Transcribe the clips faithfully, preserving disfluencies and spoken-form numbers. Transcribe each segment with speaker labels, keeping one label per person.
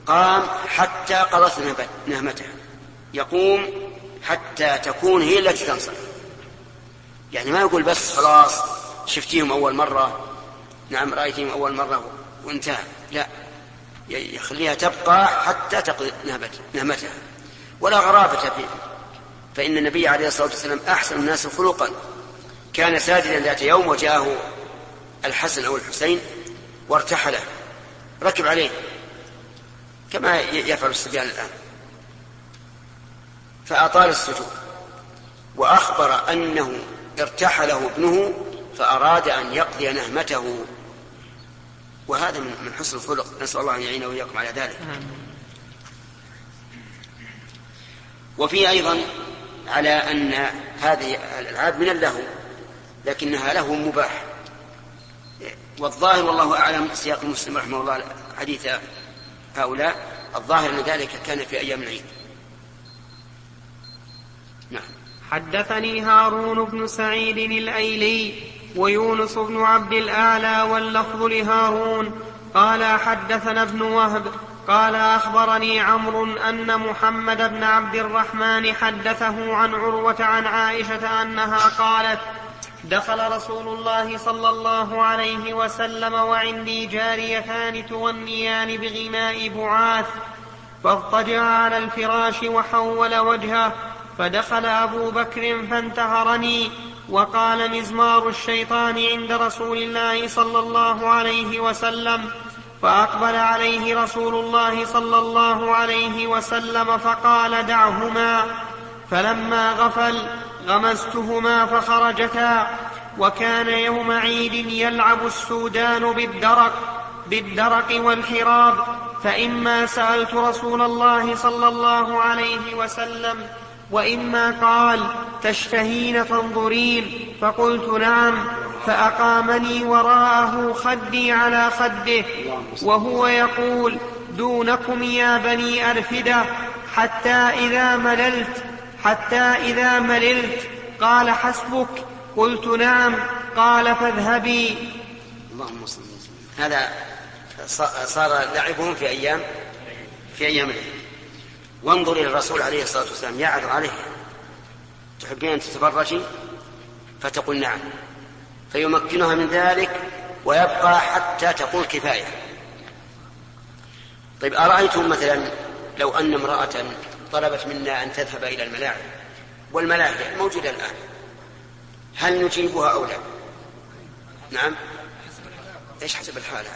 Speaker 1: قام حتى قضت نهمتها، يقوم حتى تكون هي التي تنصرف. يعني ما يقول بس خلاص شفتيهم أول مرة، نعم رأيتهم أول مرة وانتهى، لا، يخليها تبقى حتى تقضي نهمتها. ولا غرابة فيه، فإن النبي عليه الصلاة والسلام أحسن الناس خلقا، كان ساجدا ذات يوم وجاءه الحسن أو الحسين وارتحله، ركب عليه كما يفعل الصبيان الآن، فأطال السجود، وأخبر أنه ارتحله ابنه فأراد أن يقضي نهمته، وهذا من حسن الخلق، نسأل الله أن يعينه وإياكم على ذلك. وفي أيضا على أن هذه الألعاب من اللهو لكنها له مباح، والظاهر والله أعلم سياق مسلم رحمه الله حديث هؤلاء، الظاهر أن ذلك كان في أيام العيد. نعم.
Speaker 2: حدثني هارون بن سعيد الأيلي ويونس بن عبد الأعلى واللفظ لهارون قال حدثنا ابن وهب قال أخبرني عمرو أن محمد بن عبد الرحمن حدثه عن عروة عن عائشة أنها قالت دخل رسول الله صلى الله عليه وسلم وعندي جاريتان تغنيان بغناء بعاث، فاضطجع على الفراش وحول وجهه، فدخل أبو بكر فانتهرني وقال مزمار الشيطان عند رسول الله صلى الله عليه وسلم، فأقبل عليه رسول الله صلى الله عليه وسلم فقال دعهما، فلما غفل غمزتهما فخرجتا. وكان يوم عيد يلعب السودان بالدرق, بالدرق والحراب، فإما سألت رسول الله صلى الله عليه وسلم وإما قال تشتهين تنظرين، فقلت نعم، فأقامني وراءه خدي على خده وهو يقول دونكم يا بني أرفدة، حتى إذا مللت حتى إذا مللت قال حسبك، قلت نعم، قال فاذهبي.
Speaker 1: اللهم صل وسلم. هذا صار لعبهم في أيام في أيام العيد. وانظر إلى الرسول عليه الصلاة والسلام يعرض عليه تحبين أن تتفرجي؟ فتقول نعم، فيمكنها من ذلك ويبقى حتى تقول كفاية. طيب أرأيتم مثلا لو أن امرأة طلبت منا أن تذهب إلى الملاعب والملاهي موجودة الآن، هل نجيبها أو لا؟ نعم. إيش حسب الحالة؟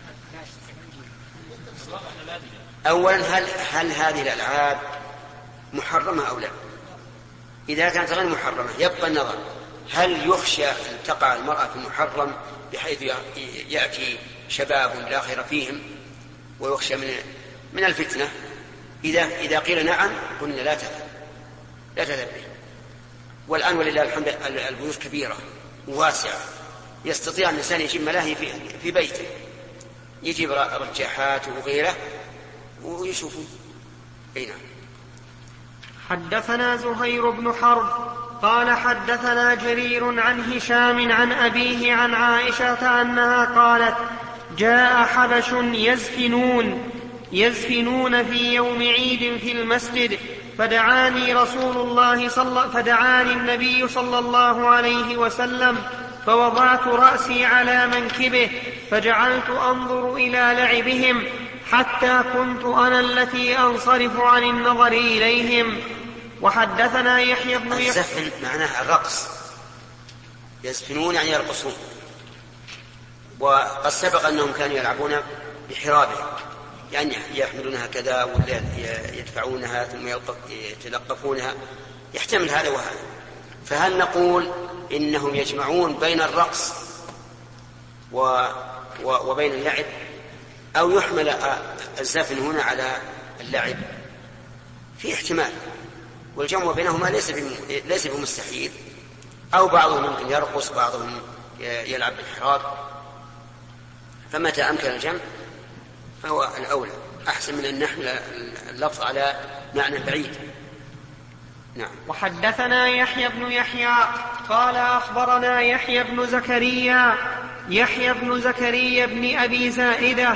Speaker 1: أولا هل, هل هذه الألعاب محرمة أو لا؟ إذا كانت غير محرمة يبقى النظر، هل يخشى أن تقع المرأة في المحرم بحيث يأتي شباب لا خير فيهم ويخشى من, من الفتنة؟ إذا, إذا قيل نعم قلنا لا تذهب لا تذهب به. والآن ولله الحمد البيوت كبيرة وواسعة، يستطيع الإنسان يجيب ملاهي في, في بيته، يجيب رجاحات وغيره ويشوفون. أي نعم.
Speaker 2: حدثنا زهير بن حرب قال حدثنا جرير عن هشام عن أبيه عن عائشة أنها قالت جاء حبش يزفنون يزفنون في يوم عيد في المسجد، فدعاني رسول الله صلى فدعاني النبي صلى الله عليه وسلم، فوضعت رأسي على منكبه فجعلت أنظر إلى لعبهم حتى كنت أنا التي أنصرف عن النظر إليهم. وحدثنا يحيى بن يحيى.
Speaker 1: الزفن معناها الرقص، يزفنون يعني يرقصون، وقد سبق أنهم كانوا يلعبون بحرابهم، يعني يحملونها كذا ولا يدفعونها ثم يتلقفونها، يحتمل هذا وهذا. فهل نقول إنهم يجمعون بين الرقص و... و... وبين اللعب، أو يحمل الزفن هنا على اللعب؟ في احتمال، والجمع بينهما ليس ليس بمستحيل، أو بعضهم ممكن يرقص بعضهم يلعب بالحراب، فمتى أمكن الجمع فهو الأولى، أحسن من أن نحمل اللفظ على معنى بعيد. نعم.
Speaker 2: وحدثنا يحيى بن يحيى قال أخبرنا يحيى بن زكريا يحيى بن زكريا بن أبي زائدة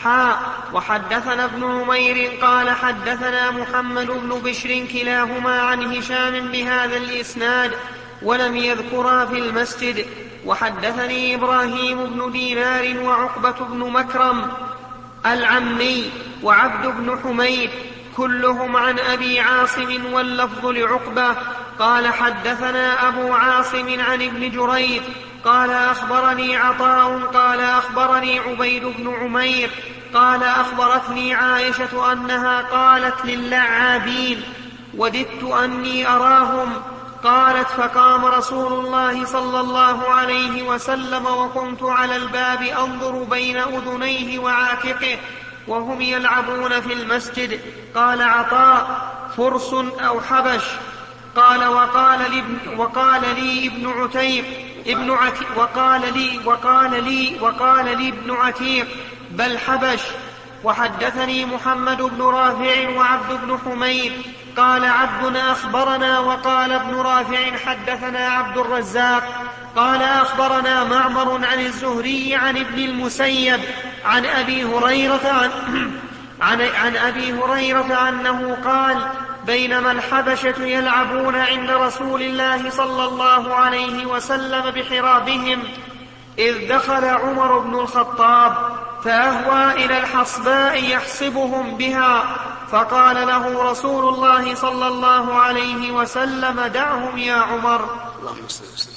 Speaker 2: حاء وحدثنا ابن عمير قال حدثنا محمد بن بشر كلاهما عن هشام بهذا الإسناد ولم يذكرا في المسجد. وحدثني إبراهيم بن دينار وعقبة بن مكرم العمي وعبد بن حميد كلهم عن أبي عاصم واللفظ لعقبة قال حدثنا أبو عاصم عن ابن جريج قال أخبرني عطاء قال أخبرني عبيد بن عمير قال أخبرتني عائشة أنها قالت للعابين وددت أني أراهم. قالت فقام رسول الله صلى الله عليه وسلم وكنت على الباب أنظر بين أذنيه وعاتقه وهم يلعبون في المسجد. قال عطاء فرس أو حبش. قال وقال لي, وقال لي ابن عتيق ابن عتيق وقال لي وقال لي وقال لي ابن عتيق بل حبش. وحدثني محمد بن رافع وعبد بن حميد قال عبد أخبرنا وقال ابن رافع حدثنا عبد الرزاق قال أخبرنا معمر عن الزهري عن ابن المسيب عن أبي هريرة عن, عن, عن أبي هريرة أنه قال بينما الحبشة يلعبون عند رسول الله صلى الله عليه وسلم بحرابهم إذ دخل عمر بن الخطاب فأهوى إلى الحصباء يحصبهم بها فقال له رسول الله صلى الله عليه وسلم دعهم يا عمر.
Speaker 1: اللهم صل وسلم.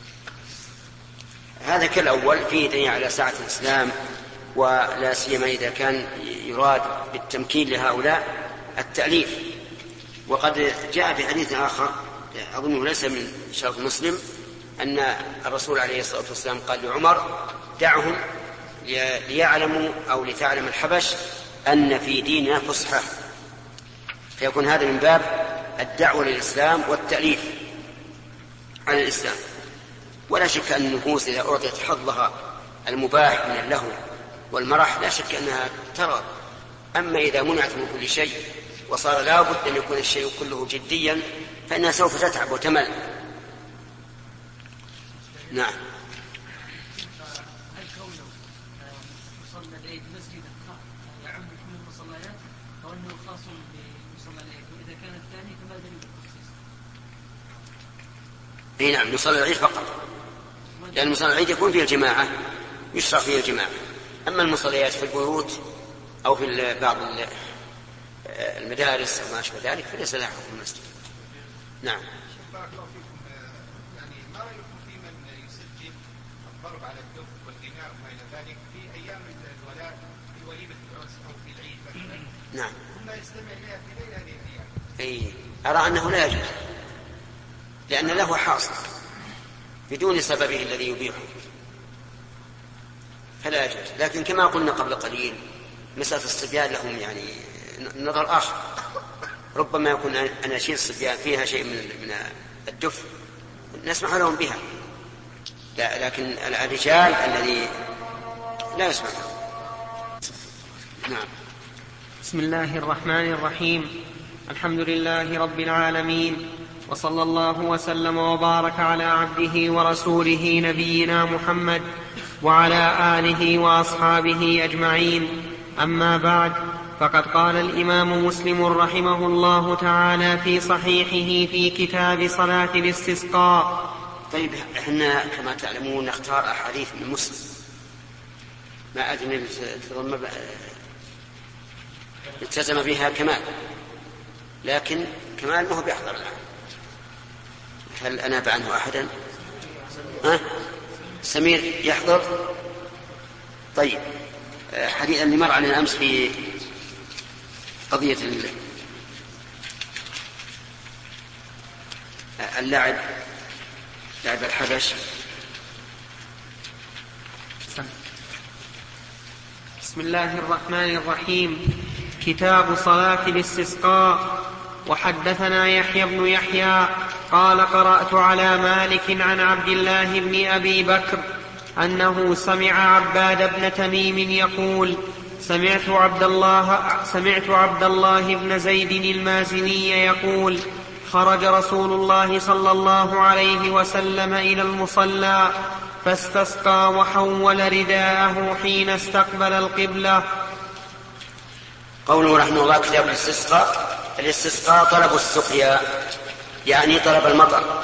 Speaker 1: هذا كالأول فيه دليل على سعة الإسلام ولا سيما إذا كان يراد بالتمكين لهؤلاء التأليف. وقد جاء في حديث آخر أظنه ليس من شرط مسلم أن الرسول عليه الصلاة والسلام قال لعمر دعهم ليعلموا أو لتعلم الحبش أن في ديننا فصحى. فيكون هذا من باب الدعوة للإسلام والتأليف على الإسلام. ولا شك أن النفوس إذا أعطيت حظها المباح من اللهو والمرح لا شك أنها ترى. أما إذا منعت من كل شيء وصار لا بد أن يكون الشيء كله جديا فإنها سوف تتعب وتمل. نعم. اي نعم مصلى العيد فقط، لأن مصلى العيد يكون فيه الجماعة يشرع فيه الجماعة. أما المصليات في البيوت أو في بعض المدارس أو ما أشبه ذلك فليس لها حكم المسجد. نعم.
Speaker 3: يعني ما رأيكم في من يسجل الضرب على الدف والغناء وما إلى ذلك في أيام الولاء في وليمة العرس أو في العيد مثلا؟
Speaker 1: نعم.
Speaker 3: ثم يستمع إليها في ليلة هذه الأيام.
Speaker 1: أي أرى أنه لا يجوز لأن له حاصل بدون سببه الذي يبيحه فلا يجوز. لكن كما قلنا قبل قليل مسألة الصبيان لهم يعني نظر آخر، ربما يكون أناشيد الصبيان فيها شيء من من الدف نسمع لهم بها، لا لكن الرجال الذي لا يسمع. نعم.
Speaker 2: بسم الله الرحمن الرحيم. الحمد لله رب العالمين وصلى الله وسلم وبارك على عبده ورسوله نبينا محمد وعلى آله وأصحابه أجمعين. أما بعد، فقد قال الإمام مسلم رحمه الله تعالى في صحيحه في كتاب صلاة الاستسقاء.
Speaker 1: طيب احنا كما تعلمون نختار أحاديث من مسلم، ما أدري التزم بها كمال، لكن كمال ما هو بيحضر الآن. هل أناب عنه أحدا؟ ها؟ سمير يحضر؟ طيب حديث اللي مر علينا أمس في قضية اللعب لعب الحبش.
Speaker 2: بسم الله الرحمن الرحيم. كتاب صلاة الاستسقاء. وحدثنا يحيى بن يحيى قال قرأت على مالك عن عبد الله بن أبي بكر أنه سمع عباد بن تميم يقول سمعت عبد الله, سمعت عبد الله بن زيد المازني يقول خرج رسول الله صلى الله عليه وسلم إلى المصلى فاستسقى وحول رداءه حين استقبل القبلة
Speaker 1: قوله رحمه الله كتاب الاستسقاء. الاستسقاء طلب السقيا، يعني طلب المطر.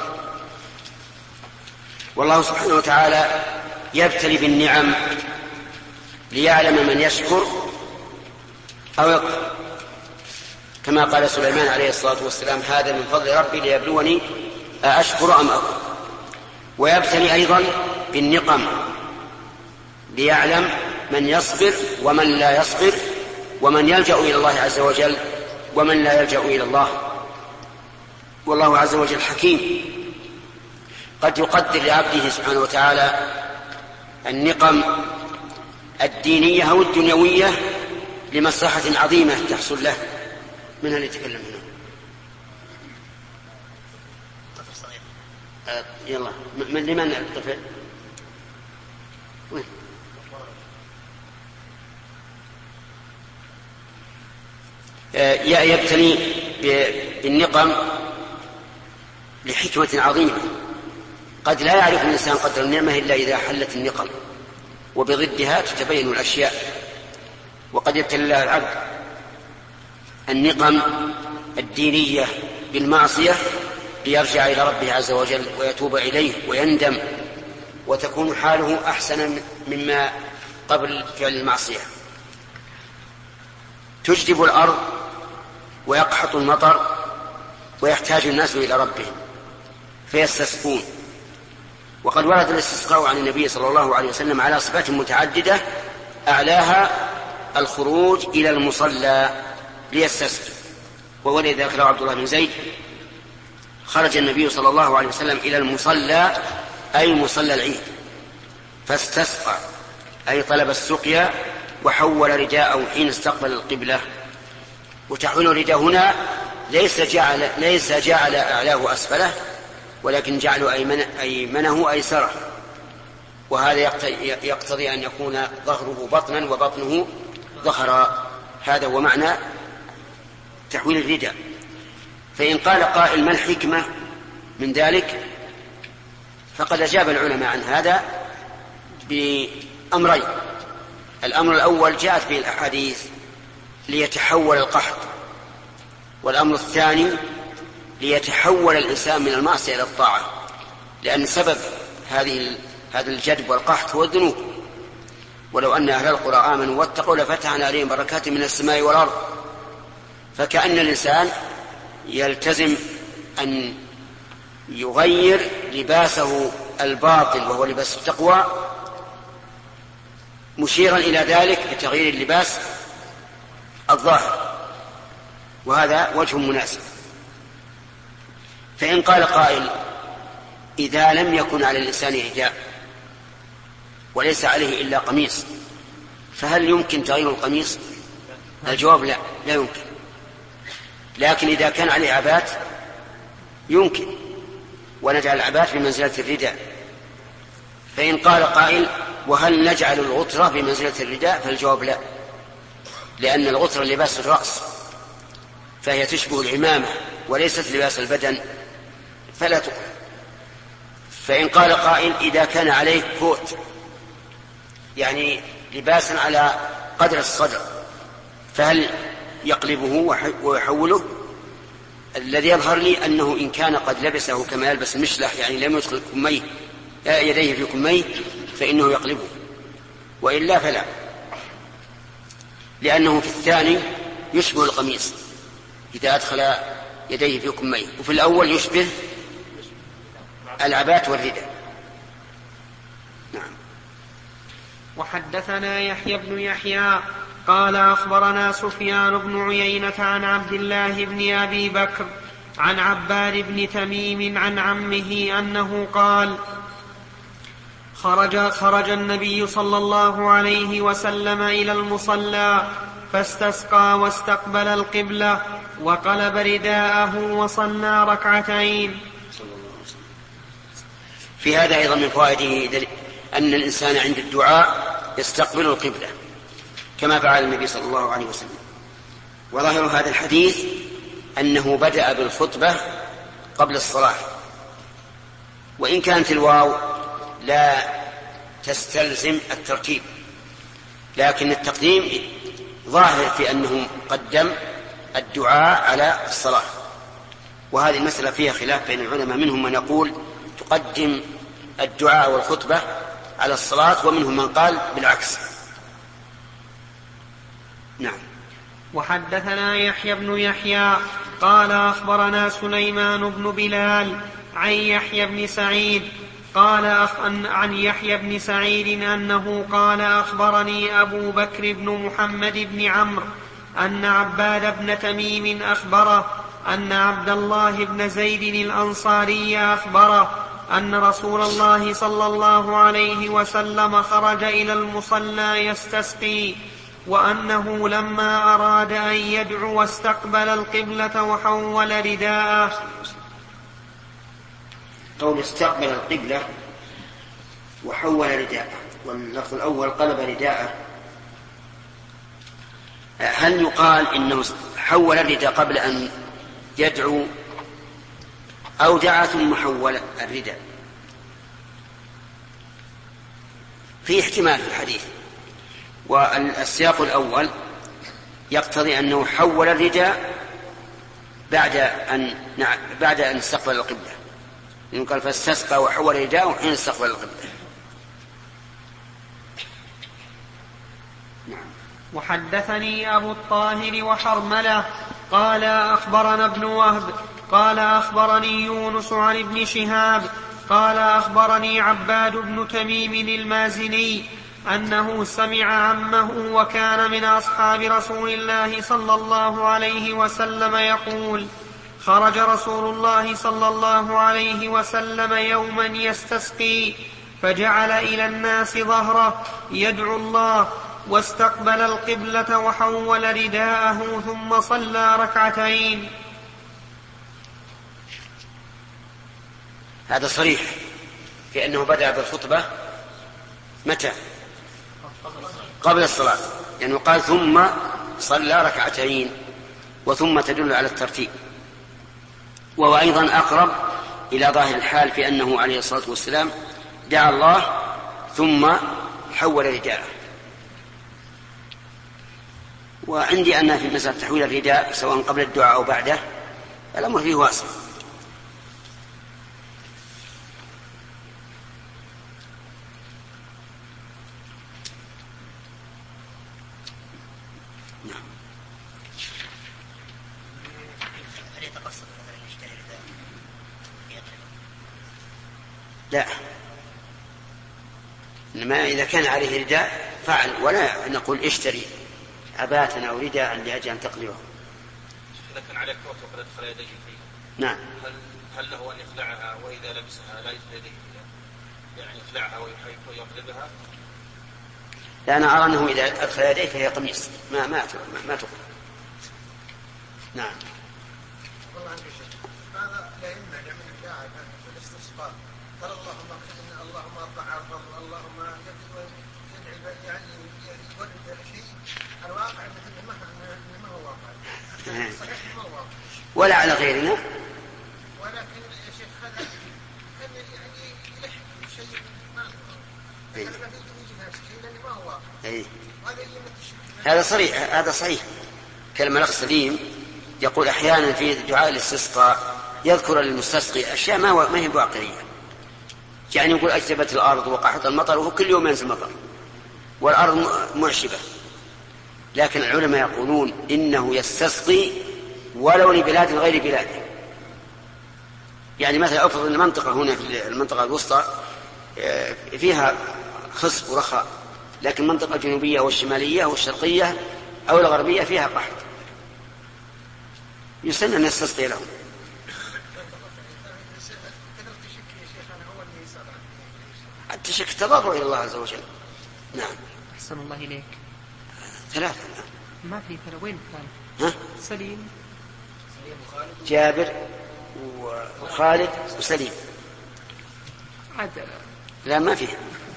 Speaker 1: والله سبحانه وتعالى يبتلي بالنعم ليعلم من يشكر أو يكفر، كما قال سليمان عليه الصلاة والسلام: هذا من فضل ربي ليبلوني أشكر أم أكفر. ويبتلي أيضا بالنقم ليعلم من يصبر ومن لا يصبر، ومن يلجأ إلى الله عز وجل ومن لا يلجأ إلى الله. والله عز وجل حكيم، قد يقدر لعبده سبحانه وتعالى النقم الدينية أو الدنيوية لمصلحة عظيمة تحصل له. من اللي يتكلم هنا؟ آه يلا، من لمن الطفل؟ وين؟ آه يبتلي بالنقم لحكمة عظيمة. قد لا يعرف الإنسان قدر النعمة إلا إذا حلت النقم، وبضدها تتبين الأشياء. وقد يبتلي الله العبد النقم الدينية بالمعصية ليرجع إلى ربه عز وجل ويتوب إليه ويندم، وتكون حاله أحسن مما قبل فعل المعصية. تجدب الأرض ويقحط المطر ويحتاج الناس إلى ربهم فيستسقون. وقد ورد الاستسقاء عن النبي صلى الله عليه وسلم على صفات متعددة، أعلاها الخروج إلى المصلى ليستسقي. وولد ذكره عبد الله بن زيد: خرج النبي صلى الله عليه وسلم إلى المصلى، أي مصلى العيد، فاستسقى، أي طلب السقيا، وحول رداءه حين استقبل القبلة. وتحويل الرداء هنا ليس جعل, ليس جعل أعلاه أسفله، ولكن جعل أيمنه أيسره، وهذا يقتضي أن يكون ظهره بطنا وبطنه ظهرا. هذا هو معنى تحويل الرداء. فإن قال قائل: ما الحكمة من ذلك؟ فقد أجاب العلماء عن هذا بأمرين. الأمر الأول جاءت به الأحاديث ليتحول القحط، والأمر الثاني ليتحول الإنسان من المعصية إلى الطاعة، لأن سبب هذه هذا الجدب والقحط هو الذنوب. ولو أن أهل القرى آمنوا واتقوا لفتحنا عليهم بركات من السماء والأرض. فكأن الإنسان يلتزم أن يغير لباسه الباطل وهو لباس التقوى، مشيرا إلى ذلك بتغيير اللباس الظاهر، وهذا وجه مناسب. فإن قال قائل: إذا لم يكن على الإنسان رداء وليس عليه إلا قميص، فهل يمكن تغيير القميص؟ الجواب: لا، لا يمكن. لكن إذا كان عليه عبات يمكن، ونجعل العبات بمنزلة الرداء. فإن قال قائل: وهل نجعل الغطرة بمنزلة الرداء؟ فالجواب: لا، لأن الغطرة لباس الرأس، فهي تشبه العمامة وليست لباس البدن، فلا تقل. فإن قال قائل: إذا كان عليه كوت، يعني لباسا على قدر الصدر، فهل يقلبه ويحوله؟ الذي يظهر لي أنه إن كان قد لبسه كما يلبس المشلح، يعني لم يدخل كميه يديه في كميه، فإنه يقلبه، وإلا فلا، لأنه في الثاني يشبه القميص إذا أدخل يديه في كميه، وفي الأول يشبه العبات والرداء. نعم.
Speaker 2: وحدثنا يحيى بن يحيى قال أخبرنا سفيان بن عيينة عن عبد الله بن أبي بكر عن عباد بن تميم عن عمه أنه قال: خرج, خرج النبي صلى الله عليه وسلم إلى المصلى فاستسقى واستقبل القبلة وقلب رداءه وصلى ركعتين.
Speaker 1: في هذا أيضا من فوائده أن الإنسان عند الدعاء يستقبل القبلة كما فعل النبي صلى الله عليه وسلم. وظاهر هذا الحديث أنه بدأ بالخطبة قبل الصلاة، وإن كانت الواو لا تستلزم الترتيب، لكن التقديم ظاهر في أنه قدم الدعاء على الصلاة، وهذه المسألة فيها خلاف بين العلماء، منهم من يقول تقدم الدعاء والخطبة على الصلاة، ومنهم من قال بالعكس. نعم.
Speaker 2: وحدثنا يحيى بن يحيى قال أخبرنا سليمان بن بلال عن يحيى بن سعيد قال أخ... عن يحيى بن سعيد أنه قال أخبرني أبو بكر بن محمد بن عمرو أن عباد بن تميم أخبره أن عبد الله بن زيد الأنصاري أخبره أن رسول الله صلى الله عليه وسلم خرج إلى المصلى يستسقي، وأنه لما أراد أن يدعو استقبل القبلة وحول رداءه.
Speaker 1: قول استقبل القبلة وحول رداءه، واللفظ الأول قلب رداءه، هل يقال إنه حول الرداء قبل أن يدعو أو دعا ثم حول الرداء؟ في احتمال في الحديث، والسياق الأول يقتضي أنه حول الرداء بعد أن بعد أن استقبل القبلة، لأنه قال فاستسقى وحول الرداء حين استقبل القبلة.
Speaker 2: وحدثني أبو الطاهر وحرملة قال أخبرنا ابن وهب قال أخبرني يونس عن ابن شهاب قال أخبرني عباد بن تميم المازني أنه سمع عمه وكان من أصحاب رسول الله صلى الله عليه وسلم يقول: خرج رسول الله صلى الله عليه وسلم يوما يستسقي فجعل إلى الناس ظهره يدعو الله، واستقبل القبلة وحول رداءه ثم صلى ركعتين.
Speaker 1: هذا صريح في أنه بدأ بالخطبة متى؟ قبل الصلاة، يعني قال ثم صلى ركعتين، وثم تدل على الترتيب، وهو أيضا أقرب إلى ظاهر الحال في أنه عليه الصلاة والسلام دعا الله ثم حول رداءه. وعندي أن في مسألة تحويل الرداء سواء قبل الدعاء أو بعده الأمر فيه واسع. لا، إنما إذا كان عليه رداء فعل، ولا نقول اشتري عباءة أو رداء لأجل أن تقلبه.
Speaker 3: إذا كان عليه كوت وقد أدخل يديه فيه،
Speaker 1: نعم،
Speaker 3: هل هل له أن يخلعها وإذا لبسها لا يدخل يديه فيها؟ يعني يخلعها ويقلبها؟
Speaker 1: لا، أنا أرى أنه إذا أدخل يديه فهي قميص، ما ما ما تقل. نعم.
Speaker 4: والله عندي شيء، هذا لا يمنع من الداعي في الاستسقاء قال اللهم اغفر، اللهم ارفع عرضه، اللهم يدعي يعني يورد شيء. الواقع انه ما ما هو واقع، صحيح ما هو واقع،
Speaker 1: ولا على غيرنا،
Speaker 4: ولكن يا شيخ هذا كان يعني يلح شيء ما هو ما في وجه شيء لانه ما هو واقع.
Speaker 1: هذا صريح، هذا صحيح. كلمة الأخ سليم يقول أحيانا في دعاء الاستسقاء يذكر للمستسقي أشياء ما ما هي واقعية، يعني يقول أجتبت الأرض وقحط المطر، وهو كل يوم ينزل مطر والأرض معشبة، لكن العلماء يقولون إنه يستسقي ولو لبلاد غير بلاده. يعني مثلا أفرض المنطقة هنا في المنطقة الوسطى فيها خصب ورخاء، لكن المنطقة الجنوبية والشمالية والشرقية أو الغربية فيها قحط، يسن أن يستسقي لهم. التشك تضرع إلى الله عز وجل. نعم.
Speaker 2: أحسن الله إليك.
Speaker 1: ثلاثة.
Speaker 2: ما في ثلاثة. وين كان؟
Speaker 1: ها؟
Speaker 2: سليم.
Speaker 1: جابر وخالد وسليم.
Speaker 2: عاد.
Speaker 1: لا ما فيه.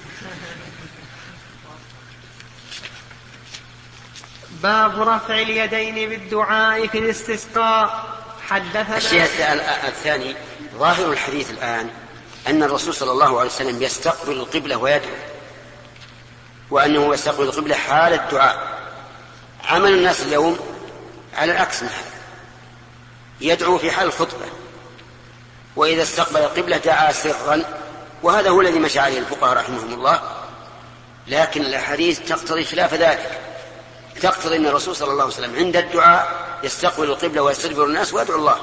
Speaker 2: باب رفع اليدين بالدعاء في الاستسقاء. حدثنا.
Speaker 1: الشيء الثاني ظاهر الحديث الآن أن الرسول صلى الله عليه وسلم يستقبل القبلة ويدعو، وأنه يستقبل القبلة حال الدعاء، عمل الناس اليوم على العكس من هذا، يدعو في حال الخطبة، وإذا استقبل القبلة دعا سرا، وهذا هو الذي مشى عليه الفقهاء رحمهم الله. لكن الأحاديث تقتضي خلاف ذلك، تقتضي أن الرسول صلى الله عليه وسلم عند الدعاء يستقبل القبلة ويستدبر الناس ويدعو الله.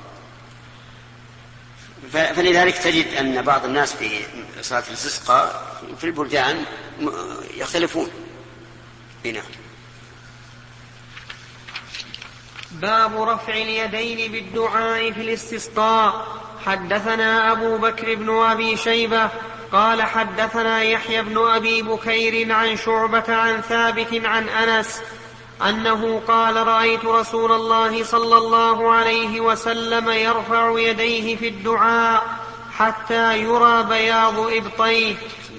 Speaker 1: فلذلك تجد أن بعض الناس في صلاة الاستسقاء في البلدان يختلفون. هنا
Speaker 2: باب رفع اليدين بالدعاء في الاستسقاء. حدثنا أبو بكر بن أبي شيبة قال حدثنا يحيى بن أبي بكير عن شعبة عن ثابت عن أنس أنه قال رأيت رسول الله صلى الله عليه وسلم يرفع يديه في الدعاء حتى يرى بياض إبطيه.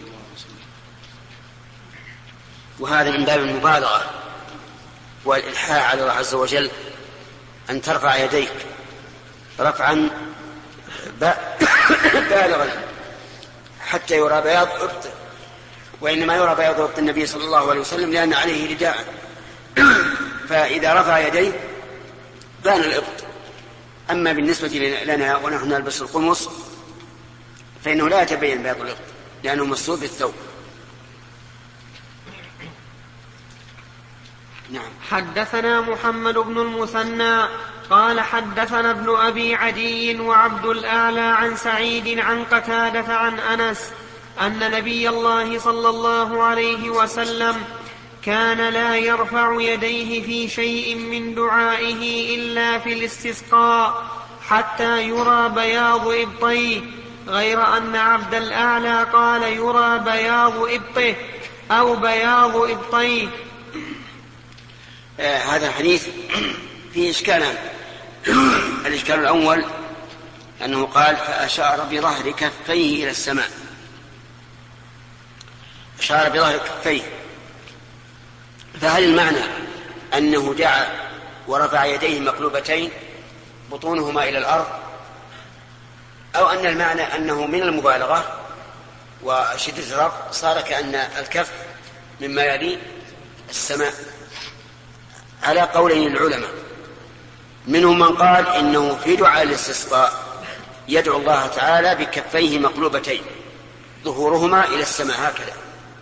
Speaker 1: وهذا من باب المبالغة والإلحاح على الله عز وجل، أن ترفع يديك رفعا بالغا حتى يرى بياض إبطه، وإنما يرى بياض إبط النبي صلى الله عليه وسلم لأن عليه رداء، فإذا رفع يديه بان الإبط. أما بالنسبة لنا ونحن نلبس القمص فإنه لا يتبين بياض الإبط لأنه مستور بالثوب. نعم.
Speaker 2: حدثنا محمد بن المثنى قال حدثنا ابن أبي عدي وعبد الأعلى عن سعيد عن قتادة عن أنس أن نبي الله صلى الله عليه وسلم كان لا يرفع يديه في شيء من دعائه إلا في الاستسقاء حتى يرى بياض إبطيه، غير أن عبد الأعلى قال يرى بياض إبطه أو بياض إبطيه.
Speaker 1: آه هذا الحديث فيه إشكالان. الإشكال الأول أنه قال فأشار بظهر كفيه إلى السماء، أشار بظهر كفيه، فهل المعنى أنه دعا ورفع يديه مقلوبتين بطونهما إلى الأرض، أو أن المعنى أنه من المبالغة وشدة الرفع صار كأن الكف مما يلي السماء؟ على قولين العلماء، منهم من قال إنه في دعاء الاستسقاء يدعو الله تعالى بكفيه مقلوبتين ظهورهما إلى السماء هكذا،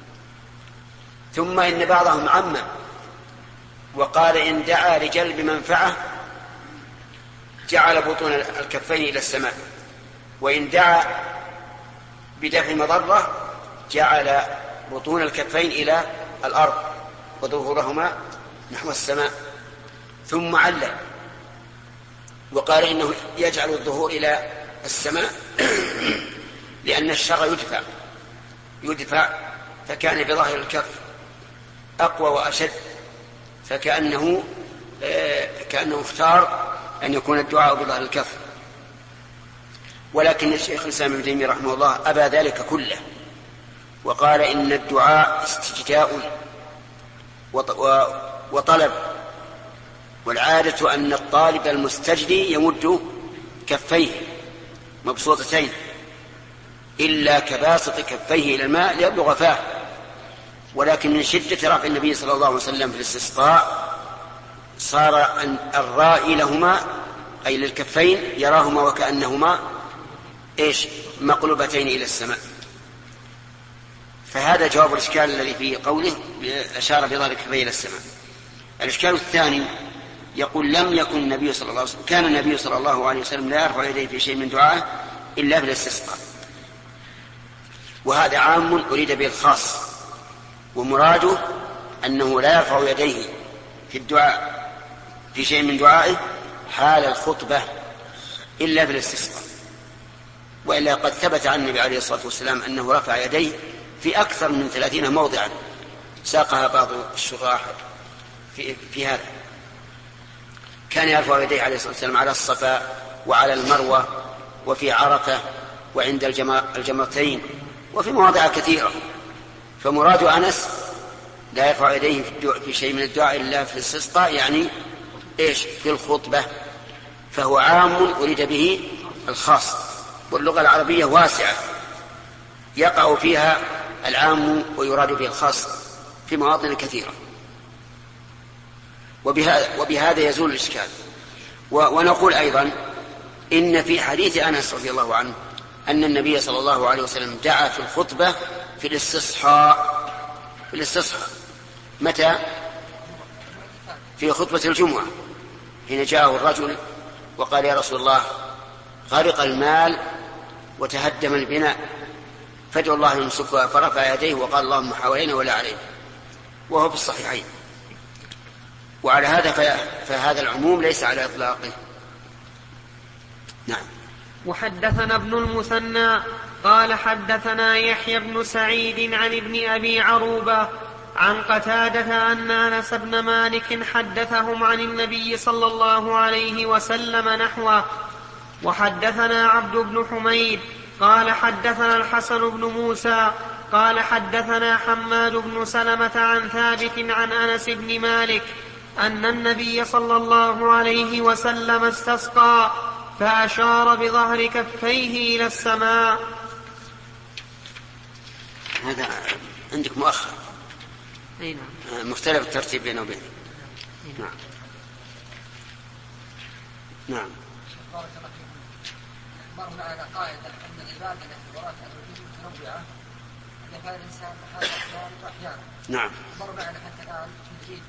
Speaker 1: ثم إن بعضهم عمم وقال إن دعا لجلب منفعة جعل بطون الكفين إلى السماء، وإن دعا بدفع مضرة جعل بطون الكفين إلى الأرض وظهورهما نحو السماء، ثم علّل وقال إنه يجعل الظهور إلى السماء لأن الشر يدفع يدفع فكان بظاهر الكف أقوى وأشد، فكأنه كأنه اختار أن يكون الدعاء بظاهر الكف. ولكن الشيخ الإسلام ابن تيمية رحمه الله أبى ذلك كله، وقال إن الدعاء استجداء وطلب، والعادة أن الطالب المستجدي يمد كفيه مبسوطتين إلا كباسط كفيه إلى الماء ليبلغ فاه. ولكن من شدة رفع النبي صلى الله عليه وسلم في الاستسقاء صار الرائي لهما أي للكفين يراهما وكأنهما إيش مقلوبتين إلى السماء. فهذا جواب الإشكال الذي في قوله أشار بظهر كفيه إلى السماء. الإشكال الثاني يقول لم يكن النبي صلى الله عليه وسلم كان النبي صلى الله عليه وسلم لا يرفع يديه في شيء من دعائه إلا في الاستسقاء، وهذا عام أريد به الخاص، ومراده أنه لا يرفع يديه في الدعاء في شيء من دعائه حال الخطبة إلا في الاستسقاء، وإلا قد ثبت عن النبي عليه الصلاة والسلام أنه رفع يديه في أكثر من ثلاثين موضعا ساقها بعض الشراح في, في هذا. كان يرفع يديه عليه الصلاة والسلام على الصفا وعلى المروة وفي عرفة وعند الجمرتين وفي مواضع كثيرة. فمراد أنس لا يرفع يديه في شيء من الدعاء إلا في الاستسقاء يعني إيش في الخطبة، فهو عام أريد به الخاص، واللغة العربية واسعة يقع فيها العام ويراد به الخاص في مواطن كثيرة. وبهذا, وبهذا يزول الإشكال. ونقول أيضا إن في حديث أنس رضي الله عنه أن النبي صلى الله عليه وسلم دعا في الخطبة في الاستصحاء في الاستصحاء متى؟ في خطبة الجمعة حين جاءه الرجل وقال يا رسول الله غرق المال وتهدم البناء فادعوا الله يمسكها، فرفع يديه وقال اللهم حوالينا ولا علينا، وهو في الصحيحين. وعلى هذا فهذا العموم ليس على إطلاقه. نعم.
Speaker 2: وحدثنا ابن المثنى قال حدثنا يحيى بن سعيد عن ابن أبي عروبة عن قتادة أن أنس بن مالك حدثهم عن النبي صلى الله عليه وسلم نحوه. وحدثنا عبد بن حميد قال حدثنا الحسن بن موسى قال حدثنا حماد بن سلمة عن ثابت عن أنس بن مالك أن النبي صلى الله عليه وسلم استسقى فأشار بظهر كفيه إلى السماء.
Speaker 1: هذا عندك مؤخر.
Speaker 2: أي نعم.
Speaker 1: مختلف الترتيب بينه وبينه. نعم. نعم.
Speaker 5: مرنا على قاعدة أن العبادة الاعتبارات المتنوعة أن فعل الإنسان هذا أحيانا وأحيانا.
Speaker 1: نعم.
Speaker 5: مرنا على حتى الآن تجريد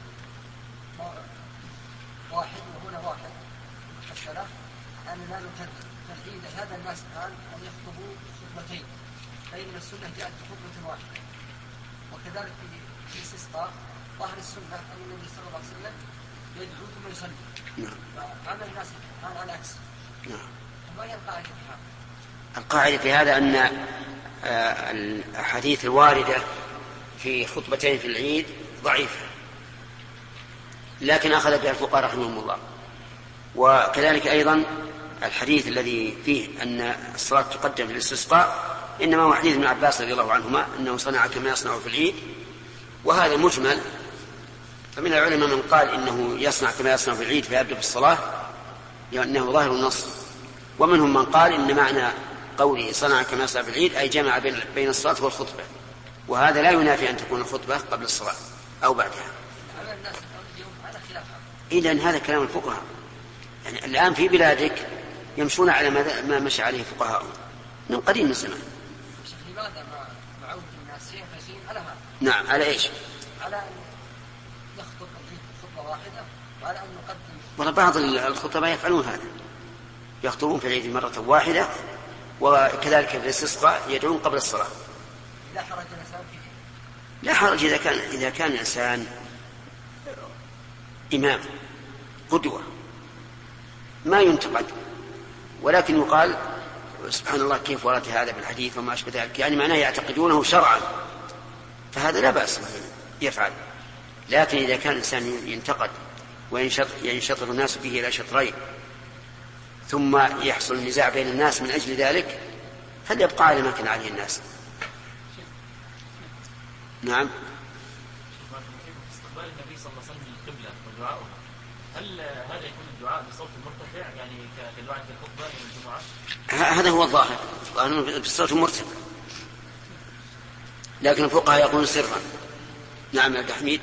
Speaker 5: واحد وهنا واحد الصلاة أننا نكرر تحديد هذا الناس الآن أن يخطبوا خطبتين، فإن السنة جاءت بخطبة واحدة. وكذلك في الاستسقاء ظاهر السنة أن النبي صلى الله عليه وسلم يدعو ثم يصلي.
Speaker 1: نعم.
Speaker 5: فعمل الناس الآن على العكس.
Speaker 1: نعم.
Speaker 5: ما هي القاعدة في هذا؟
Speaker 1: القاعدة في هذا أن الأحاديث الواردة في خطبتين في العيد ضعيفة، لكن أخذ بها الفقهاء رحمهم الله. وكذلك أيضا الحديث الذي فيه أن الصلاة تقدم في الاستسقاء إنما هو حديث ابن عباس رضي الله عنهما أنه صنع كما يصنع في العيد، وهذا مجمل. فمن العلماء من قال إنه يصنع كما يصنع في العيد فيبدأ بالصلاة لأنه ظاهر النص، ومنهم من قال إن معنى قوله صنع كما يصنع في العيد أي جمع بين الصلاة والخطبة، وهذا لا ينافي أن تكون الخطبة قبل الصلاة أو بعدها. إذن هذا كلام الفقهاء. يعني الآن في بلادك يمشون على ما مشى عليه فقهاء من قديم الزمان.
Speaker 5: لماذا معود الناس ينفسين على هذا؟
Speaker 1: نعم. على إيش؟
Speaker 5: على أن يخطب خطبة واحدة وعلى أن نقدم.
Speaker 1: والله بعض الخطباء يفعلون هذا، يخطبون في العيد مرة واحدة، وكذلك في الاستسقاء يدعون قبل الصلاة.
Speaker 5: لا حرج الإنسان فيه.
Speaker 1: لا حرج إذا كان إذا كان الإنسان إمام قدوة ما ينتقد، ولكن يقال سبحان الله كيف ورد هذا بالحديث وما أشبه ذلك، يعني معناه يعتقدونه شرعا، فهذا لا بأس يفعل. لكن إذا كان الإنسان ينتقد وينشطر الناس به إلى شطرين ثم يحصل النزاع بين الناس من أجل ذلك فليبقى على ما كان عليه الناس. نعم.
Speaker 6: استقبال النبي صلى الله عليه وسلم القبلة ودعاؤه، هل هذا يكون الدعاء بصوت مرتفع يعني كدعاء في الخطبة من الجمعة؟
Speaker 1: هذا هو الظاهر بالصوت المرتفع، لكن الفقهاء يقولون سرا. نعم يا حميد.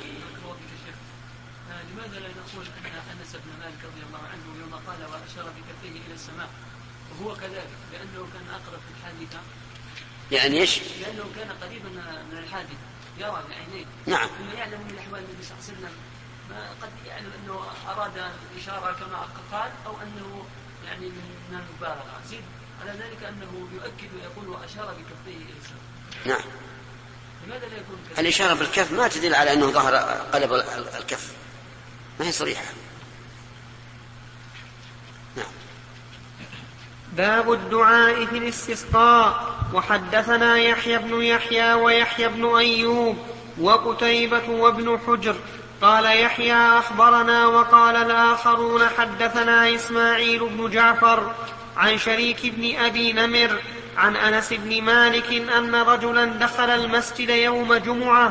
Speaker 7: لماذا لا نقول أن أنس بن مالك رضي الله عنه يوم قال وأشار بكفيه إلى السماء وهو كذلك لأنه كان أقرب في الحادثة؟
Speaker 1: يعني إيش؟
Speaker 7: لأنه كان قريبا من الحادثة يرى بعينيه.
Speaker 1: نعم.
Speaker 7: ثم يعلم من أحوال النبي صلى الله عليه وسلم ما قد يعلم أنه أراد الإشارة كما قال أو أنه يعني من المبالغة. زيد على ذلك أنه يؤكد ويقول وأشار بكفيه إلى السماء.
Speaker 1: نعم.
Speaker 7: لماذا لا يكون كذلك؟
Speaker 1: الإشارة بالكف ما تدل على أنه ظهر قلب الكف، ما هي صريحة. نعم.
Speaker 2: باب الدعاء في الاستسقاء. وحدثنا يحيى بن يحيى ويحيى بن أيوب وقتيبة وابن حجر قال يحيى أخبرنا وقال الآخرون حدثنا إسماعيل بن جعفر عن شريك بن أبي نمر عن أنس بن مالك أن رجلا دخل المسجد يوم جمعة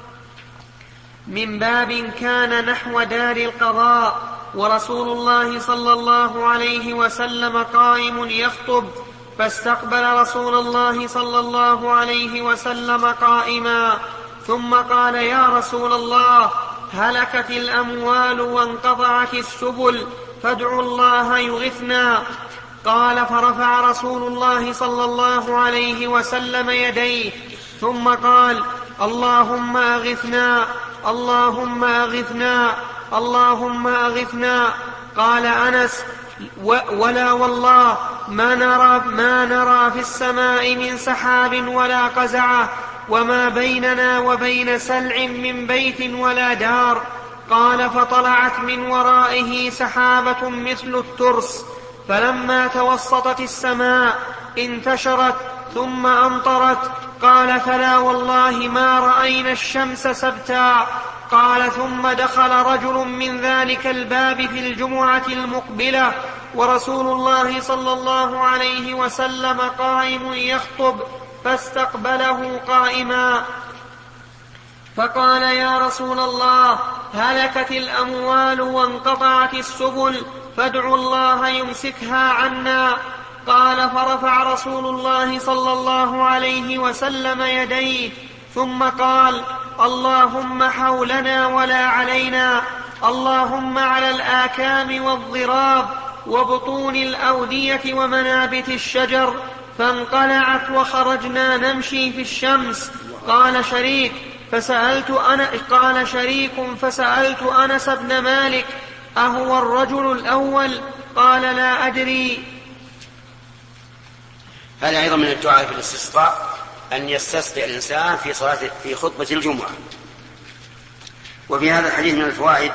Speaker 2: من باب كان نحو دار القضاء ورسول الله صلى الله عليه وسلم قائم يخطب، فاستقبل رسول الله صلى الله عليه وسلم قائما ثم قال يا رسول الله هلكت الأموال وانقطعت السبل فادعوا الله يغثنا. قال فرفع رسول الله صلى الله عليه وسلم يديه ثم قال اللهم أغثنا اللهم أغثنا اللهم أغثنا. قال أنس ولا والله ما نرى, ما نرى في السماء من سحاب ولا قزعة وما بيننا وبين سلع من بيت ولا دار. قال فطلعت من ورائه سحابة مثل الترس فلما توسطت السماء انتشرت ثم أمطرت. قال فلا والله ما رأينا الشمس سبتا. قال ثم دخل رجل من ذلك الباب في الجمعة المقبلة ورسول الله صلى الله عليه وسلم قائم يخطب فاستقبله قائما فقال يا رسول الله هلكت الأموال وانقطعت السبل فادعوا الله يمسكها عنا. قال فرفع رسول الله صلى الله عليه وسلم يديه ثم قال اللهم حولنا ولا علينا اللهم على الآكام والضراب وبطون الأودية ومنابت الشجر. فانقلعت وخرجنا نمشي في الشمس. قال شريك فسألت أنا قال شريك فسألت أنس بن مالك أهو الرجل الأول؟ قال لا أدري.
Speaker 1: هذا أيضا من الدعاء في الاستسقاء أن يستسقي الإنسان في صلاة في خطبة الجمعة. وفي هذا الحديث من الفوائد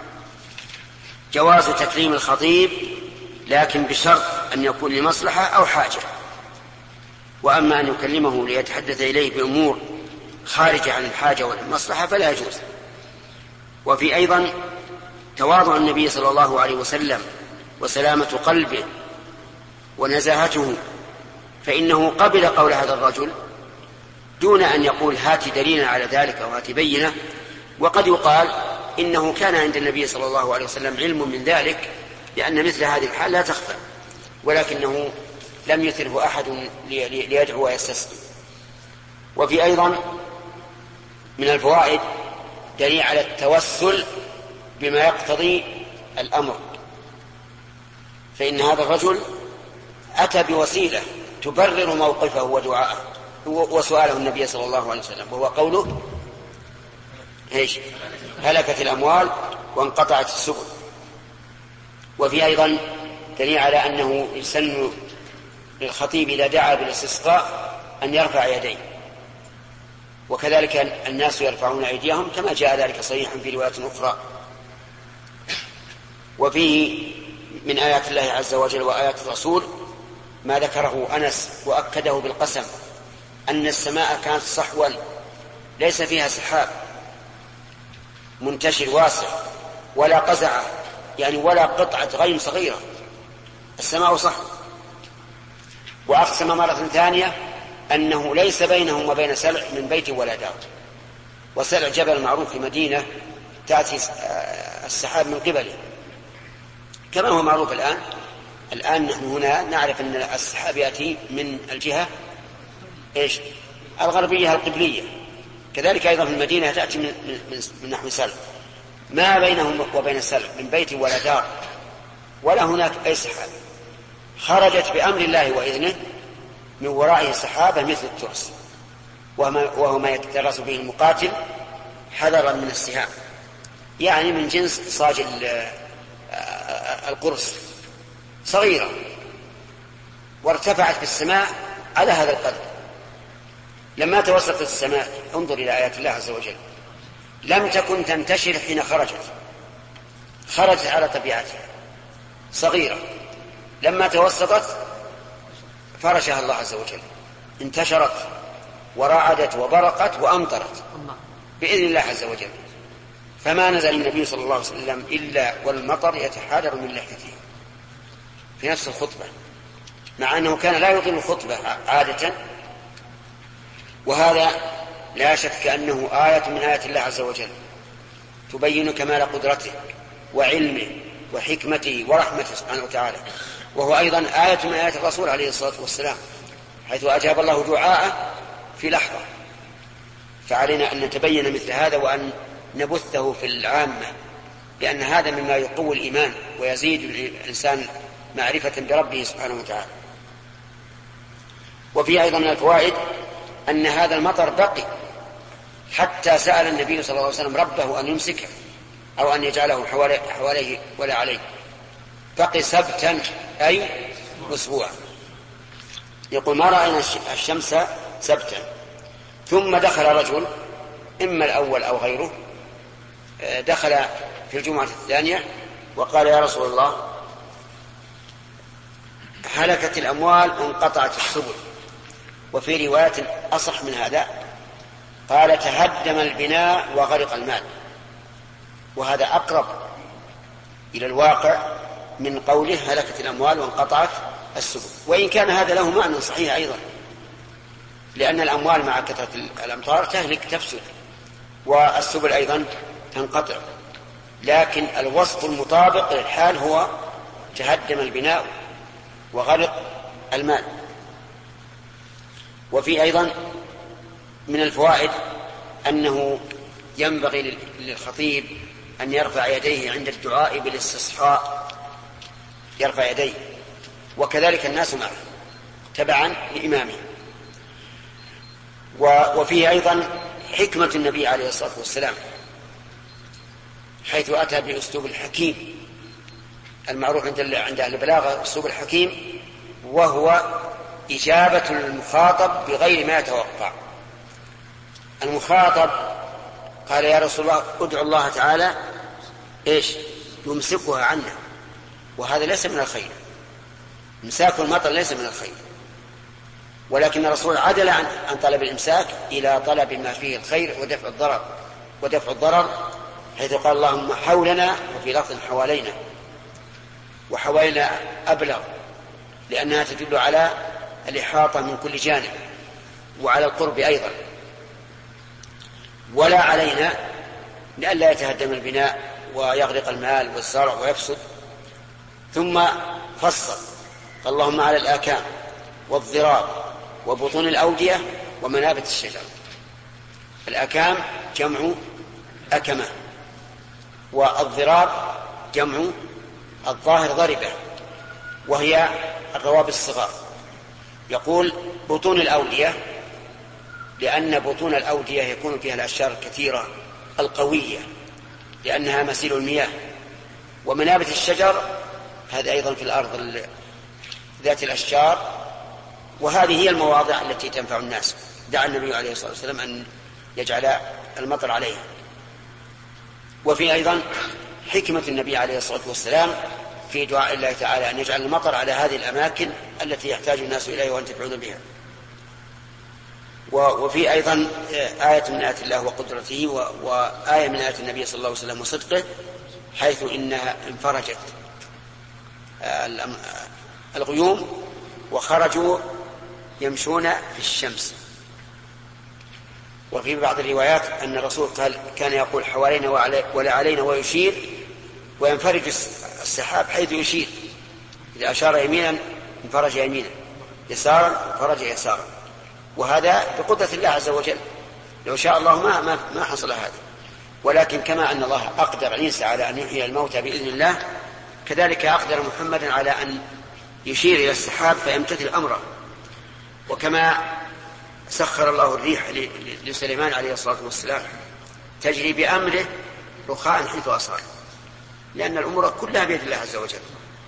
Speaker 1: جواز تكريم الخطيب لكن بشرط أن يكون لمصلحة أو حاجة، وأما أن يكلمه ليتحدث إليه بأمور خارجة عن الحاجة والمصلحة فلا يجوز. وفي أيضا تواضع النبي صلى الله عليه وسلم وسلامة قلبه ونزاهته، فإنه قبل قول هذا الرجل دون أن يقول هات دليلا على ذلك أو هات بينة. وقد يقال إنه كان عند النبي صلى الله عليه وسلم علم من ذلك لأن مثل هذه الحال لا تخفى، ولكنه لم يثره أحد ليدعو ويستسقي. وفي أيضا من الفوائد دليل على التوسل بما يقتضي الأمر، فإن هذا الرجل أتى بوسيلة تبرر موقفه ودعاءه وسؤاله النبي صلى الله عليه وسلم، وهو قوله إيش؟ هلكت الأموال وانقطعت السبل. وفي أيضا دليل على أنه يسن للخطيب إذا دعا بالاستسقاء أن يرفع يديه، وكذلك الناس يرفعون أيديهم كما جاء ذلك صحيحا في رواية أخرى. وفيه من آيات الله عز وجل وآيات الرسول ما ذكره أنس وأكده بالقسم أن السماء كانت صحوا ليس فيها سحاب منتشر واسع ولا قزعة، يعني ولا قطعة غيم صغيرة، السماء صحو. وأقسم مرة ثانية أنه ليس بينهم وبين سلع من بيت ولا دار، وسلع جبل معروف في مدينة تأتي السحاب من قبله كما هو معروف الآن. الآن نحن هنا نعرف أن السحاب يأتي من الجهة إيش؟ الغربية القبلية، كذلك أيضا في المدينة تأتي من, من, من نحو سلع، ما بينهم وبين السلع من بيت ولا دار ولا هناك أي سحاب، خرجت بأمر الله وإذنه من ورائه سحابة مثل الترس، وهو ما يتدرس به المقاتل حذرا من السهام، يعني من جنس صاج القرص، صغيرة وارتفعت في السماء على هذا القدر. لما توسطت السماء، انظر إلى آيات الله عز وجل، لم تكن تنتشر حين خرجت، خرجت على طبيعتها صغيرة، لما توسطت فرشها الله عز وجل، انتشرت ورعدت وبرقت وأمطرت بإذن الله عز وجل. فما نزل النبي صلى الله عليه وسلم إلا والمطر يتحادر من لحيته في نفس الخطبة، مع أنه كان لا يطيل الخطبة عادة. وهذا لا شك أنه آية من آيات الله عز وجل تبين كمال قدرته وعلمه وحكمته ورحمته سبحانه وتعالى، وهو أيضا آية من آيات الرسول عليه الصلاة والسلام، حيث أجاب الله دعاءه في لحظة. فعلينا أن نتبين مثل هذا وأن نبثه في العامة، لأن هذا مما يقوي الإيمان ويزيد الإنسان معرفة بربه سبحانه وتعالى. وفي أيضا من الفوائد أن هذا المطر بقي حتى سأل النبي صلى الله عليه وسلم ربه أن يمسكه أو أن يجعله حواليه ولا عليه، بقي سبتا أي أسبوع. يقول ما رأينا الشمس سبتا. ثم دخل رجل إما الأول أو غيره، دخل في الجمعة الثانية وقال يا رسول الله هلكت الأموال وانقطعت السبل. وفي رواية أصح من هذا قال تهدم البناء وغرق المال، وهذا أقرب إلى الواقع من قوله هلكت الأموال وانقطعت السبل، وإن كان هذا له معنى صحيح أيضا، لأن الأموال مع كثرة الأمطار تهلك تفسد، والسبل أيضا تنقطع، لكن الوصف المطابق للحال هو تهدم البناء وغرق المال. وفي أيضا من الفوائد أنه ينبغي للخطيب أن يرفع يديه عند الدعاء بالاستصحاء، يرفع يديه، وكذلك الناس معه تبعا لإمامه. وفيه أيضا حكمة النبي عليه الصلاة والسلام حيث أتى بأسلوب الحكيم المعروف عند أهل البلاغة أسلوب الحكيم، وهو إجابة المخاطب بغير ما يتوقع. المخاطب قال يا رسول الله ادعو الله تعالى إيش يمسكها عنا، وهذا ليس من الخير، امساك المطر ليس من الخير، ولكن الرسول عدل عن عن طلب الإمساك إلى طلب ما فيه الخير ودفع الضرر ودفع الضرر حيث قال اللهم حولنا، وفي لفظ حوالينا، وحوالينا أبلغ لأنها تدل على الإحاطة من كل جانب وعلى القرب أيضا. ولا علينا لئلا يتهدم البناء ويغرق المال والزرع ويفسد. ثم فصل اللهم على الآكام والضراب وبطون الأودية ومنابت الشجر. الآكام جمع أكمة، والضراب جمع الظاهر ضربة، وهي الروابط الصغار. يقول بطون الأودية لأن بطون الأودية يكون فيها الأشجار الكثيرة القوية لأنها مسيل المياه. ومنابت الشجر هذا أيضا في الأرض ذات الأشجار، وهذه هي المواضع التي تنفع الناس. دعا النبي عليه الصلاة والسلام أن يجعل المطر عليها. وفي أيضا حكمة النبي عليه الصلاة والسلام في دعاء الله تعالى أن يجعل المطر على هذه الأماكن التي يحتاج الناس إليها وينتفعون بها. وفي أيضا آية من آيات الله وقدرته وآية من آيات النبي صلى الله عليه وسلم وصدقه، حيث إنها انفرجت الغيوم وخرجوا يمشون في الشمس. وفي بعض الروايات أن الرسول قال كان يقول حوالينا ولا علينا ويشير، وينفرج السحاب حيث يشير، إذا أشار يمينا انفرج يمينا، يسارا انفرج يسارا، وهذا بقدرة الله عز وجل. لو شاء الله ما, ما, ما حصل هذا. ولكن كما أن الله أقدر عيسى على أن يحيي الموتى بإذن الله، كذلك أقدر محمدا على أن يشير إلى السحاب فيمتثل أمره. وكما سخر الله الريح لسليمان عليه الصلاة والسلام تجري بأمره رخاء حيث أصار، لأن الأمور كلها بيد الله عز وجل.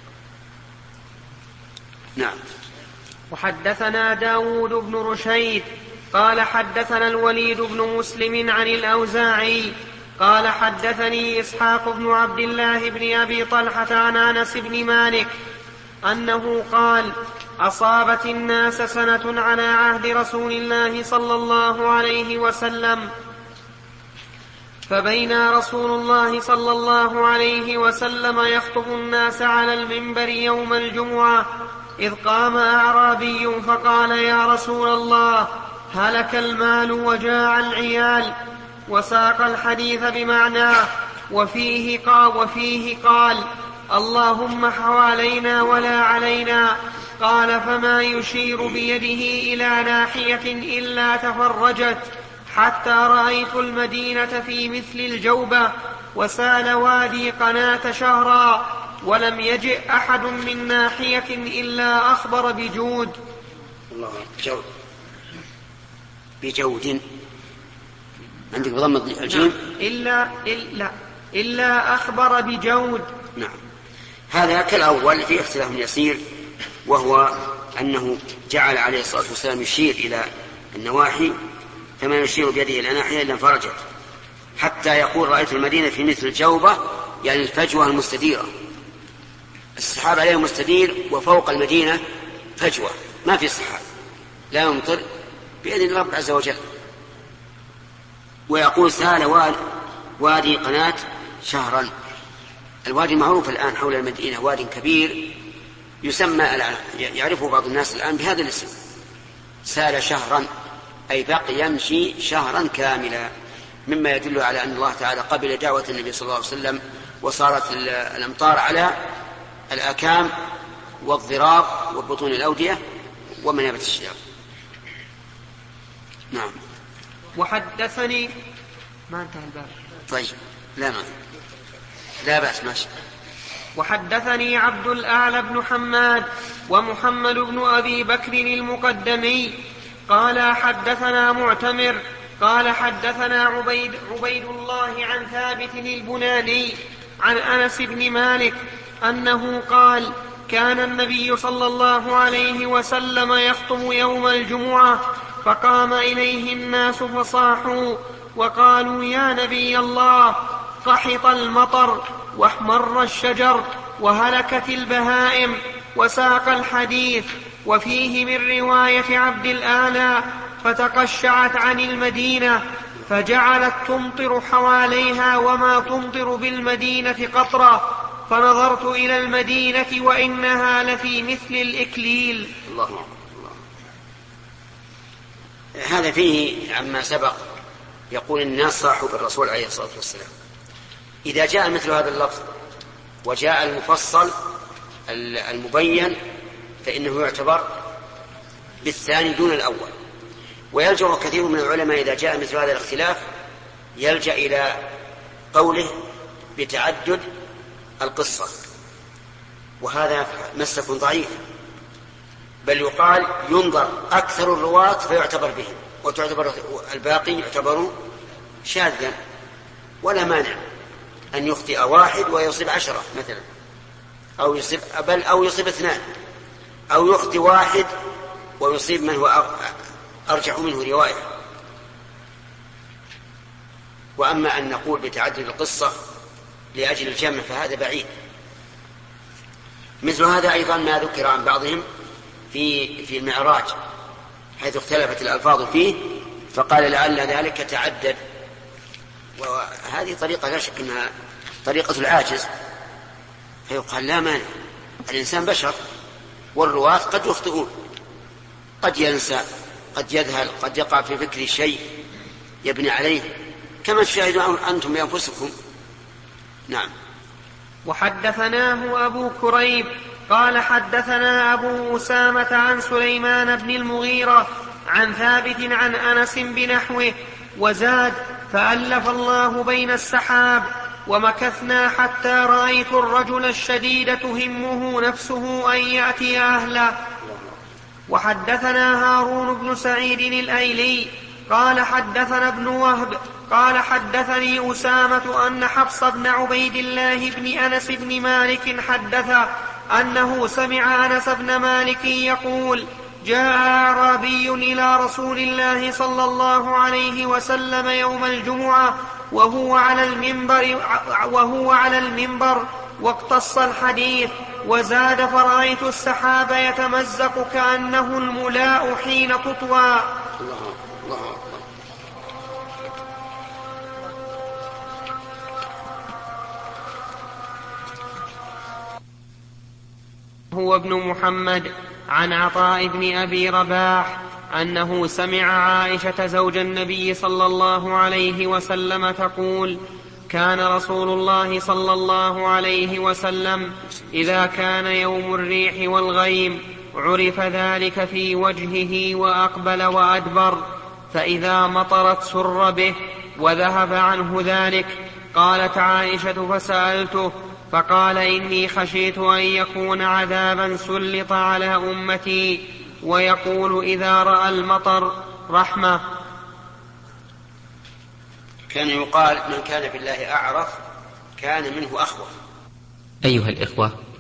Speaker 1: نعم.
Speaker 2: وحدثنا داود بن رشيد قال حدثنا الوليد بن مسلم عن الأوزاعي قال حدثني إسحاق بن عبد الله بن أبي طلحة عن أنس بن مالك أنه قال أصابت الناس سنة على عهد رسول الله صلى الله عليه وسلم، فبينا رسول الله صلى الله عليه وسلم يخطب الناس على المنبر يوم الجمعة إذ قام أعرابي فقال يا رسول الله هلك المال وجاع العيال، وساق الحديث بمعناه، وفيه قال, وفيه قال اللهم حوالينا ولا علينا. قال فما يشير بيده إلى ناحية إلا تفرجت حتى رأيت المدينة في مثل الجوبة وسال وادي قناة شهرا ولم يجئ أحد من ناحية إلا أخبر بجود.
Speaker 1: الله جود بجود عندك بضم الجيم
Speaker 2: إلا, إلا, إلا أخبر بجود.
Speaker 1: نعم. هذا كالأول في اختلاف يسير، وهو أنه جعل عليه الصلاة والسلام يشير إلى النواحي كما يشير بيده إلى ناحية إلا انفرجت، حتى يقول رأيت المدينة في مثل الجوبة، يعني الفجوة المستديرة. السحاب عليه مستدير وفوق المدينة فجوة ما في سحاب، لا يمطر بإذن الله عز وجل. ويقول سال وادي قناة شهرا. الوادي معروف الآن حول المدينة وادي كبير يسمى، يعرفه بعض الناس الآن بهذا الاسم، سال شهرا، أي بقي يمشي شهرا كاملا، مما يدل على أن الله تعالى قبل دعوة النبي صلى الله عليه وسلم، وصارت الأمطار على الأكام والضراب وبطون الأودية ومنابت الشجر. نعم.
Speaker 2: وحدثني ما انتهى الباب.
Speaker 1: طيب لا ما لا بأس ماشي.
Speaker 2: وحدثني عبد الأعلى بن حماد ومحمد بن أبي بكر المقدمي قال حدثنا معتمر قال حدثنا عبيد, عبيد الله عن ثابت البناني عن أنس بن مالك أنه قال كان النبي صلى الله عليه وسلم يخطب يوم الجمعة فقام إليه الناس فصاحوا وقالوا يا نبي الله قحط المطر واحمر الشجر وهلكت البهائم، وساق الحديث. وفيه من رواية عبد الأعلى فتقشعت عن المدينة فجعلت تمطر حواليها وما تمطر بالمدينة قطرة، فنظرت إلى المدينة وإنها لفي مثل الإكليل.
Speaker 1: الله الله. هذا فيه عما سبق، يقول الناس صاحوا بالرسول عليه الصلاة والسلام. إذا جاء مثل هذا اللفظ وجاء المفصل المبين فإنه يعتبر بالثاني دون الأول. ويلجأ كثير من العلماء إذا جاء مثل هذا الاختلاف يلجأ إلى قوله بتعدد القصة، وهذا مسلك ضعيف، بل يقال ينظر أكثر الرواة فيعتبر بهم، وتعتبر الباقي يعتبر شاذا. ولا مانع أن يخطئ واحد ويصيب عشرة مثلا، أو يصيب بل أو يصيب اثنان، أو يخطئ واحد ويصيب من هو أرجح منه رواية. وأما أن نقول بتعدد القصة لأجل الجمع فهذا بعيد. مثل هذا أيضا ما ذكر عن بعضهم في في المعراج، حيث اختلفت الألفاظ فيه فقال لعل ذلك تعدد، وهذه طريقة لا شك أنها طريقة العاجز، فيقال لا مانع، الإنسان بشر والرواة قد يخطئون، قد ينسى، قد يذهل، قد يقع في فكر شيء يبني عليه، كما تشاهدون أنتم بأنفسكم. نعم.
Speaker 2: وحدثناه أبو كريب قال حدثنا أبو أسامة عن سليمان بن المغيرة عن ثابت عن أنس بنحوه، وزاد فألف الله بين السحاب ومكثنا حتى رأيت الرجل الشديد تهمه نفسه أن يأتي أهله. وحدثنا هارون بن سعيد الأيلي قال حدثنا ابن وهب قال حدثني أسامة أن حفص بن عبيد الله بن أنس بن مالك حدث أنه سمع أنس بن مالك يقول جاء أعرابي إلى رسول الله صلى الله عليه وسلم يوم الجمعة وهو على المنبر, وهو على المنبر واقتص الحديث، وزاد فرأيت السحاب يتمزق كأنه الملاء حين تطوى.
Speaker 1: الله الله.
Speaker 2: هو ابن محمد عن عطاء بن أبي رباح أنه سمع عائشة زوج النبي صلى الله عليه وسلم تقول كان رسول الله صلى الله عليه وسلم إذا كان يوم الريح والغيم عرف ذلك في وجهه وأقبل وأدبر، فإذا مطرت سر به وذهب عنه ذلك. قالت عائشة فسألته فقال إني خشيت أن يكون عذابا سلط على أمتي ويقول إذا رأى المطر رحمة.
Speaker 1: كان يقال من كان بالله أعرف كان منه أخوف.
Speaker 8: أيها الإخوة،